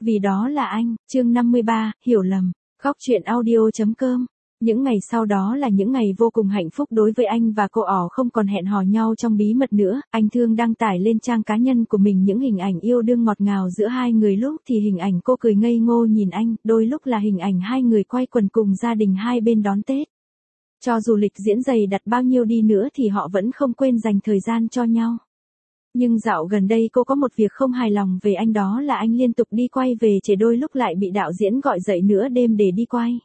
Vì đó là anh, chương 53, hiểu lầm. Góc truyện audio.com. Những ngày sau đó là những ngày vô cùng hạnh phúc đối với anh và cô ỏ, không còn hẹn hò nhau trong bí mật nữa. Anh thường đăng tải lên trang cá nhân của mình những hình ảnh yêu đương ngọt ngào giữa hai người, lúc thì hình ảnh cô cười ngây ngô nhìn anh, đôi lúc là hình ảnh hai người quay quần cùng gia đình hai bên đón Tết. Cho dù lịch diễn dày đặt bao nhiêu đi nữa thì họ vẫn không quên dành thời gian cho nhau. Nhưng dạo gần đây cô có một việc không hài lòng về anh, đó là anh liên tục đi quay về trễ, đôi lúc lại bị đạo diễn gọi dậy nửa đêm để đi quay.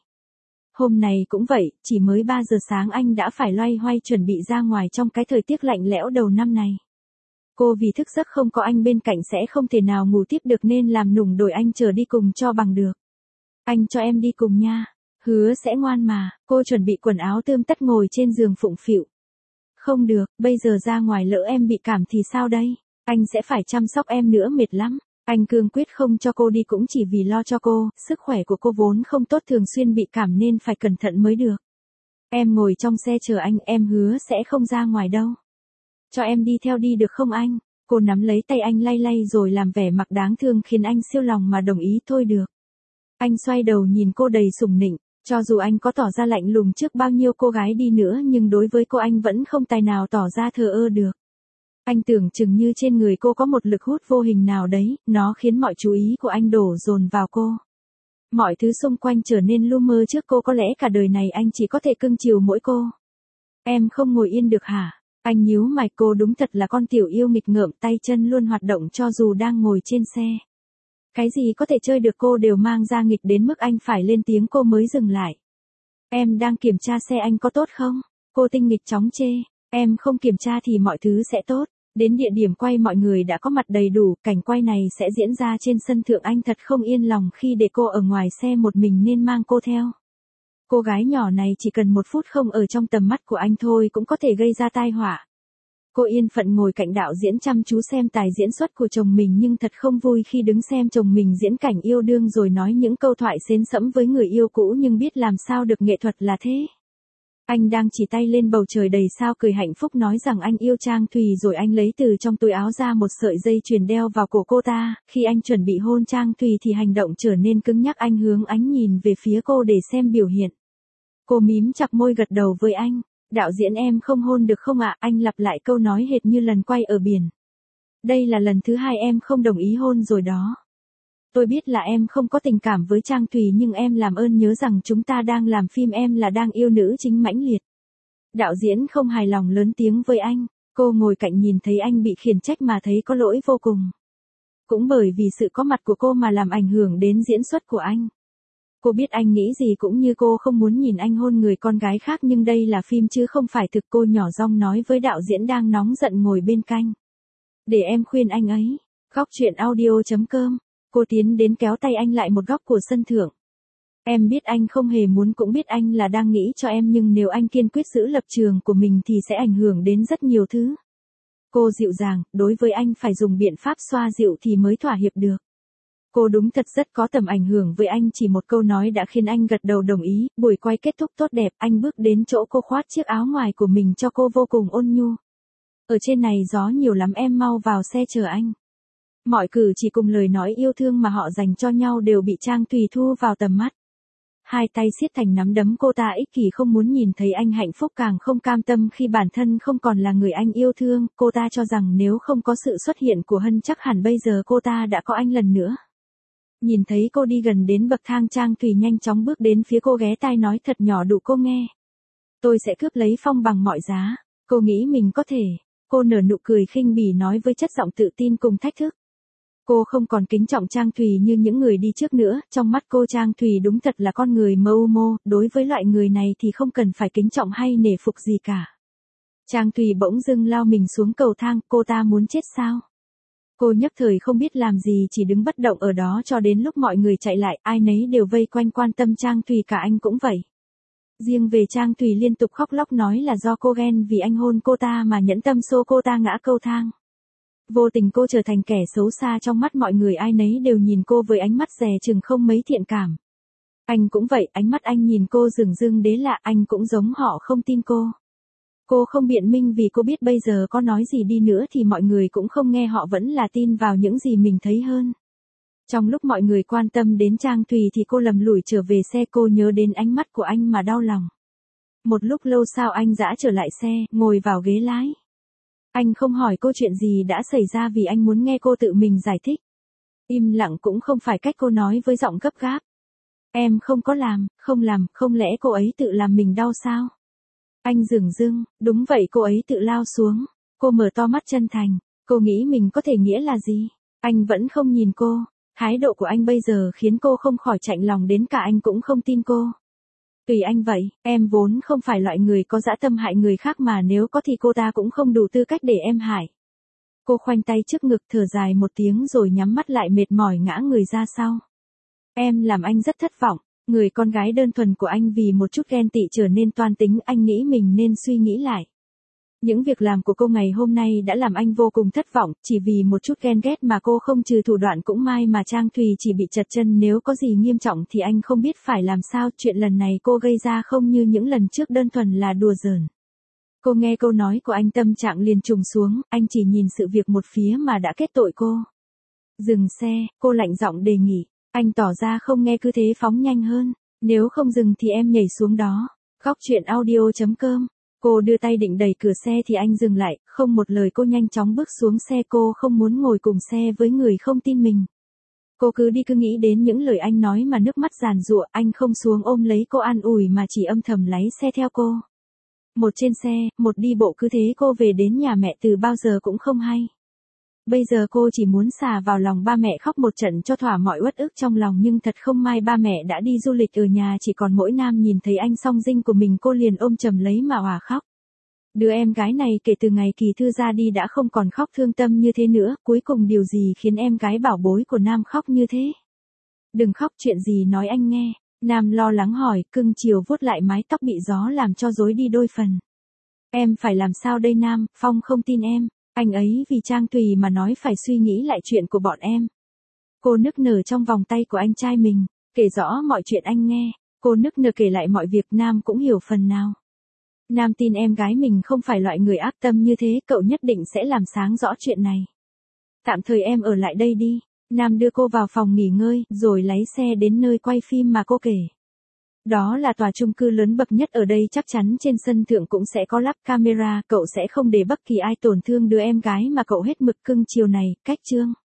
Hôm này cũng vậy, chỉ mới 3 giờ sáng anh đã phải loay hoay chuẩn bị ra ngoài trong cái thời tiết lạnh lẽo đầu năm này. Cô vì thức giấc không có anh bên cạnh sẽ không thể nào ngủ tiếp được nên làm nũng đổi anh chờ đi cùng cho bằng được. Anh cho em đi cùng nha, hứa sẽ ngoan mà. Cô chuẩn bị quần áo tươm tất ngồi trên giường phụng phịu. Không được, bây giờ ra ngoài lỡ em bị cảm thì sao đây? Anh sẽ phải chăm sóc em nữa, mệt lắm. Anh cương quyết không cho cô đi cũng chỉ vì lo cho cô, sức khỏe của cô vốn không tốt, thường xuyên bị cảm nên phải cẩn thận mới được. Em ngồi trong xe chờ anh, em hứa sẽ không ra ngoài đâu. Cho em đi theo đi được không anh? Cô nắm lấy tay anh lay lay rồi làm vẻ mặt đáng thương khiến anh siêu lòng mà đồng ý. Thôi được. Anh xoay đầu nhìn cô đầy sủng nịnh. Cho dù anh có tỏ ra lạnh lùng trước bao nhiêu cô gái đi nữa nhưng đối với cô anh vẫn không tài nào tỏ ra thờ ơ được. Anh tưởng chừng như trên người cô có một lực hút vô hình nào đấy, nó khiến mọi chú ý của anh đổ dồn vào cô. Mọi thứ xung quanh trở nên lu mơ trước cô, có lẽ cả đời này anh chỉ có thể cưng chiều mỗi cô. Em không ngồi yên được hả? Anh nhíu mày, cô đúng thật là con tiểu yêu nghịch ngợm, tay chân luôn hoạt động cho dù đang ngồi trên xe. Cái gì có thể chơi được cô đều mang ra nghịch đến mức anh phải lên tiếng cô mới dừng lại. Em đang kiểm tra xe anh có tốt không? Cô tinh nghịch chóng chê. Em không kiểm tra thì mọi thứ sẽ tốt. Đến địa điểm quay mọi người đã có mặt đầy đủ, cảnh quay này sẽ diễn ra trên sân thượng. Anh thật không yên lòng khi để cô ở ngoài xe một mình nên mang cô theo. Cô gái nhỏ này chỉ cần 1 phút không ở trong tầm mắt của anh thôi cũng có thể gây ra tai họa. Cô yên phận ngồi cạnh đạo diễn chăm chú xem tài diễn xuất của chồng mình nhưng thật không vui khi đứng xem chồng mình diễn cảnh yêu đương rồi nói những câu thoại xến xẫm với người yêu cũ, nhưng biết làm sao được, nghệ thuật là thế. Anh đang chỉ tay lên bầu trời đầy sao cười hạnh phúc nói rằng anh yêu Trang Thùy, rồi anh lấy từ trong túi áo ra một sợi dây chuyền đeo vào cổ cô ta. Khi anh chuẩn bị hôn Trang Thùy thì hành động trở nên cứng nhắc, anh hướng ánh nhìn về phía cô để xem biểu hiện. Cô mím chặt môi gật đầu với anh. Đạo diễn, em không hôn được không ạ? Anh lặp lại câu nói hệt như lần quay ở biển. Đây là lần thứ 2 em không đồng ý hôn rồi đó. Tôi biết là em không có tình cảm với Trang Thùy nhưng em làm ơn nhớ rằng chúng ta đang làm phim, em là đang yêu nữ chính mãnh liệt. Đạo diễn không hài lòng lớn tiếng với anh. Cô ngồi cạnh nhìn thấy anh bị khiển trách mà thấy có lỗi vô cùng. Cũng bởi vì sự có mặt của cô mà làm ảnh hưởng đến diễn xuất của anh. Cô biết anh nghĩ gì, cũng như cô không muốn nhìn anh hôn người con gái khác, nhưng đây là phim chứ không phải thực. Cô nhỏ giọng nói với đạo diễn đang nóng giận ngồi bên cạnh. Để em khuyên anh ấy. Góc truyện audio.com. Cô tiến đến kéo tay anh lại một góc của sân thượng. Em biết anh không hề muốn, cũng biết anh là đang nghĩ cho em, nhưng nếu anh kiên quyết giữ lập trường của mình thì sẽ ảnh hưởng đến rất nhiều thứ. Cô dịu dàng, đối với anh phải dùng biện pháp xoa dịu thì mới thỏa hiệp được. Cô đúng thật rất có tầm ảnh hưởng với anh, chỉ một câu nói đã khiến anh gật đầu đồng ý. Buổi quay kết thúc tốt đẹp, anh bước đến chỗ cô khoác chiếc áo ngoài của mình cho cô vô cùng ôn nhu. Ở trên này gió nhiều lắm, em mau vào xe chờ anh. Mọi cử chỉ cùng lời nói yêu thương mà họ dành cho nhau đều bị Trang Thùy thu vào tầm mắt. Hai tay siết thành nắm đấm, cô ta ích kỷ không muốn nhìn thấy anh hạnh phúc, càng không cam tâm khi bản thân không còn là người anh yêu thương. Cô ta cho rằng nếu không có sự xuất hiện của Hân chắc hẳn bây giờ cô ta đã có anh lần nữa. Nhìn thấy cô đi gần đến bậc thang, Trang Thùy nhanh chóng bước đến phía cô, ghé tai nói thật nhỏ đủ cô nghe. Tôi sẽ cướp lấy Phong bằng mọi giá. Cô nghĩ mình có thể. Cô nở nụ cười khinh bỉ nói với chất giọng tự tin cùng thách thức. Cô không còn kính trọng Trang Thùy như những người đi trước nữa, trong mắt cô Trang Thùy đúng thật là con người mưu mô, đối với loại người này thì không cần phải kính trọng hay nể phục gì cả. Trang Thùy bỗng dưng lao mình xuống cầu thang, cô ta muốn chết sao? Cô nhất thời không biết làm gì, chỉ đứng bất động ở đó cho đến lúc mọi người chạy lại, ai nấy đều vây quanh quan tâm Trang Thùy, cả anh cũng vậy. Riêng về Trang Thùy liên tục khóc lóc nói là do cô ghen vì anh hôn cô ta mà nhẫn tâm xô cô ta ngã cầu thang. Vô tình cô trở thành kẻ xấu xa trong mắt mọi người, ai nấy đều nhìn cô với ánh mắt dè chừng không mấy thiện cảm. Anh cũng vậy, ánh mắt anh nhìn cô dửng dưng đế lạ, anh cũng giống họ không tin cô. Cô không biện minh vì cô biết bây giờ có nói gì đi nữa thì mọi người cũng không nghe, họ vẫn là tin vào những gì mình thấy hơn. Trong lúc mọi người quan tâm đến Trang Thùy thì cô lầm lũi trở về xe, cô nhớ đến ánh mắt của anh mà đau lòng. Một lúc lâu sau anh dã trở lại xe, ngồi vào ghế lái. Anh không hỏi cô chuyện gì đã xảy ra vì anh muốn nghe cô tự mình giải thích. Im lặng cũng không phải cách cô nói với giọng gấp gáp. Em không có làm, không lẽ cô ấy tự làm mình đau sao? Anh dửng dưng, đúng vậy, cô ấy tự lao xuống. Cô mở to mắt chân thành, cô nghĩ mình có thể nghĩa là gì? Anh vẫn không nhìn cô, thái độ của anh bây giờ khiến cô không khỏi chạnh lòng, đến cả anh cũng không tin cô. Tùy anh vậy, em vốn không phải loại người có dã tâm hại người khác, mà nếu có thì cô ta cũng không đủ tư cách để em hại. Cô khoanh tay trước ngực, thở dài một tiếng rồi nhắm mắt lại, mệt mỏi ngã người ra sau. Em làm anh rất thất vọng, người con gái đơn thuần của anh vì một chút ghen tị trở nên toan tính, anh nghĩ mình nên suy nghĩ lại. Những việc làm của cô ngày hôm nay đã làm anh vô cùng thất vọng, chỉ vì một chút ghen ghét mà cô không trừ thủ đoạn cũng may mà Trang Thùy chỉ bị trật chân, nếu có gì nghiêm trọng thì anh không biết phải làm sao. Chuyện lần này cô gây ra không như những lần trước đơn thuần là đùa giỡn. Cô nghe câu nói của anh, tâm trạng liền trùng xuống, anh chỉ nhìn sự việc một phía mà đã kết tội cô. Dừng xe, cô lạnh giọng đề nghị, anh tỏ ra không nghe cứ thế phóng nhanh hơn, nếu không dừng thì em nhảy xuống đó. Góc truyện audio.com. Cô đưa tay định đẩy cửa xe thì anh dừng lại, không một lời cô nhanh chóng bước xuống xe, cô không muốn ngồi cùng xe với người không tin mình. Cô cứ đi cứ nghĩ đến những lời anh nói mà nước mắt giàn giụa, anh không xuống ôm lấy cô an ủi mà chỉ âm thầm lái xe theo cô. Một trên xe, một đi bộ, cứ thế cô về đến nhà mẹ từ bao giờ cũng không hay. Bây giờ cô chỉ muốn xà vào lòng ba mẹ khóc một trận cho thỏa mọi uất ức trong lòng, nhưng thật không may ba mẹ đã đi du lịch, ở nhà chỉ còn mỗi Nam. Nhìn thấy anh song dinh của mình cô liền ôm chầm lấy mà òa khóc. Đứa em gái này kể từ ngày Kỳ Thư ra đi đã không còn khóc thương tâm như thế nữa, cuối cùng điều gì khiến em gái bảo bối của Nam khóc như thế? Đừng khóc, chuyện gì nói anh nghe. Nam lo lắng hỏi, cưng chiều vuốt lại mái tóc bị gió làm cho rối đi đôi phần. Em phải làm sao đây Nam? Phong không tin em. Anh ấy vì Trang Thùy mà nói phải suy nghĩ lại chuyện của bọn em. Cô nức nở trong vòng tay của anh trai mình, kể rõ mọi chuyện anh nghe. Cô nức nở kể lại mọi việc, Nam cũng hiểu phần nào. Nam tin em gái mình không phải loại người ác tâm như thế, cậu nhất định sẽ làm sáng rõ chuyện này. Tạm thời em ở lại đây đi. Nam đưa cô vào phòng nghỉ ngơi, rồi lái xe đến nơi quay phim mà cô kể. Đó là tòa chung cư lớn bậc nhất ở đây, chắc chắn trên sân thượng cũng sẽ có lắp camera, cậu sẽ không để bất kỳ ai tổn thương đứa em gái mà cậu hết mực cưng chiều này. Cách chương